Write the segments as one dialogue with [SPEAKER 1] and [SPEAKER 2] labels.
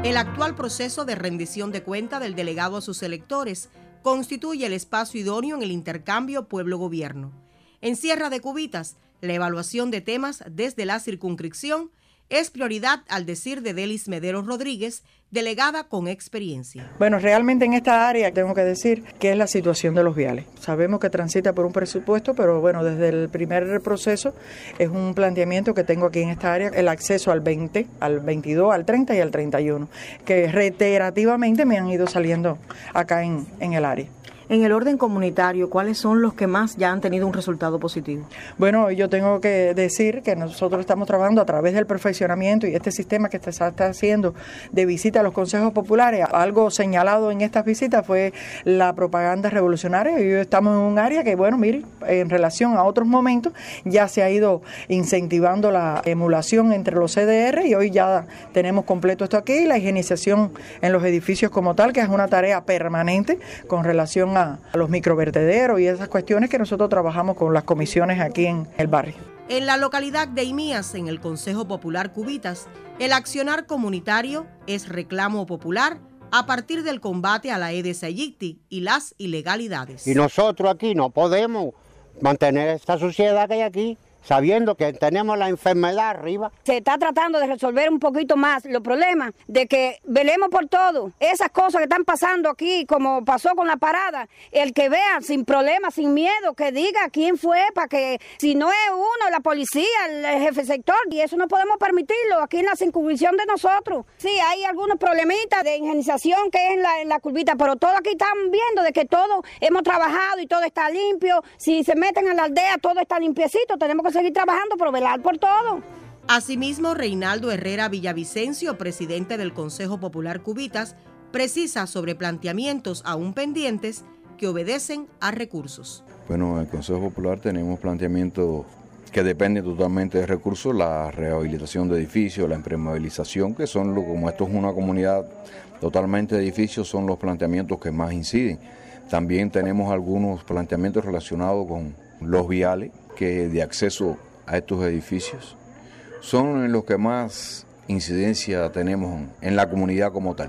[SPEAKER 1] El actual proceso de rendición de cuenta del delegado a sus electores constituye el espacio idóneo en el intercambio pueblo-gobierno. En Sierra de Cubitas, la evaluación de temas desde la circunscripción es prioridad al decir de Delis Medeiros Rodríguez, delegada con experiencia.
[SPEAKER 2] Bueno, realmente en esta área tengo que decir que es la situación de los viales. Sabemos que transita por un presupuesto, pero bueno, desde el primer proceso es un planteamiento que tengo aquí en esta área, el acceso al 20, al 22, al 30 y al 31, que reiterativamente me han ido saliendo acá en el área.
[SPEAKER 3] En el orden comunitario, ¿cuáles son los que más ya han tenido un resultado positivo?
[SPEAKER 2] Bueno, yo tengo que decir que nosotros estamos trabajando a través del perfeccionamiento y este sistema que se está haciendo de visita a los consejos populares. Algo señalado en estas visitas fue la propaganda revolucionaria y hoy estamos en un área que, bueno, mire, en relación a otros momentos ya se ha ido incentivando la emulación entre los CDR y hoy ya tenemos completo esto aquí, la higienización en los edificios como tal, que es una tarea permanente con relación a los microvertederos y esas cuestiones que nosotros trabajamos con las comisiones aquí en el barrio.
[SPEAKER 1] En la localidad de Imías, en el Consejo Popular Cubitas, el accionar comunitario es reclamo popular a partir del combate a la Aedes aegypti y las ilegalidades.
[SPEAKER 4] Y nosotros aquí no podemos mantener esta suciedad que hay aquí, sabiendo que tenemos la enfermedad arriba.
[SPEAKER 5] Se está tratando de resolver un poquito más los problemas, de que velemos por todo. Esas cosas que están pasando aquí, como pasó con la parada, el que vea sin problema, sin miedo, que diga quién fue, para que si no es uno, la policía, el jefe sector, y eso no podemos permitirlo aquí en la circunscripción de nosotros. Sí, hay algunos problemitas de higienización que es en la curvita, pero todo aquí están viendo de que todo hemos trabajado y todo está limpio. Si se meten a la aldea, todo está limpiecito, tenemos que seguir trabajando, pero velar por todo.
[SPEAKER 1] Asimismo, Reinaldo Herrera Villavicencio, presidente del Consejo Popular Cubitas, precisa sobre planteamientos aún pendientes que obedecen a recursos.
[SPEAKER 6] Bueno, en el Consejo Popular tenemos planteamientos que dependen totalmente de recursos, la rehabilitación de edificios, la impermeabilización, que son, como esto es una comunidad totalmente de edificios, son los planteamientos que más inciden. También tenemos algunos planteamientos relacionados con los viales, que de acceso a estos edificios son en los que más incidencia tenemos en la comunidad como tal.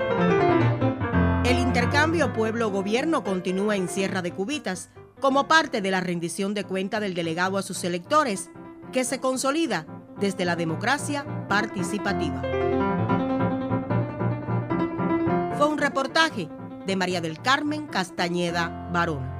[SPEAKER 1] El intercambio pueblo-gobierno continúa en Sierra de Cubitas como parte de la rendición de cuenta del delegado a sus electores, que se consolida desde la democracia participativa. Fue un reportaje de María del Carmen Castañeda Barona.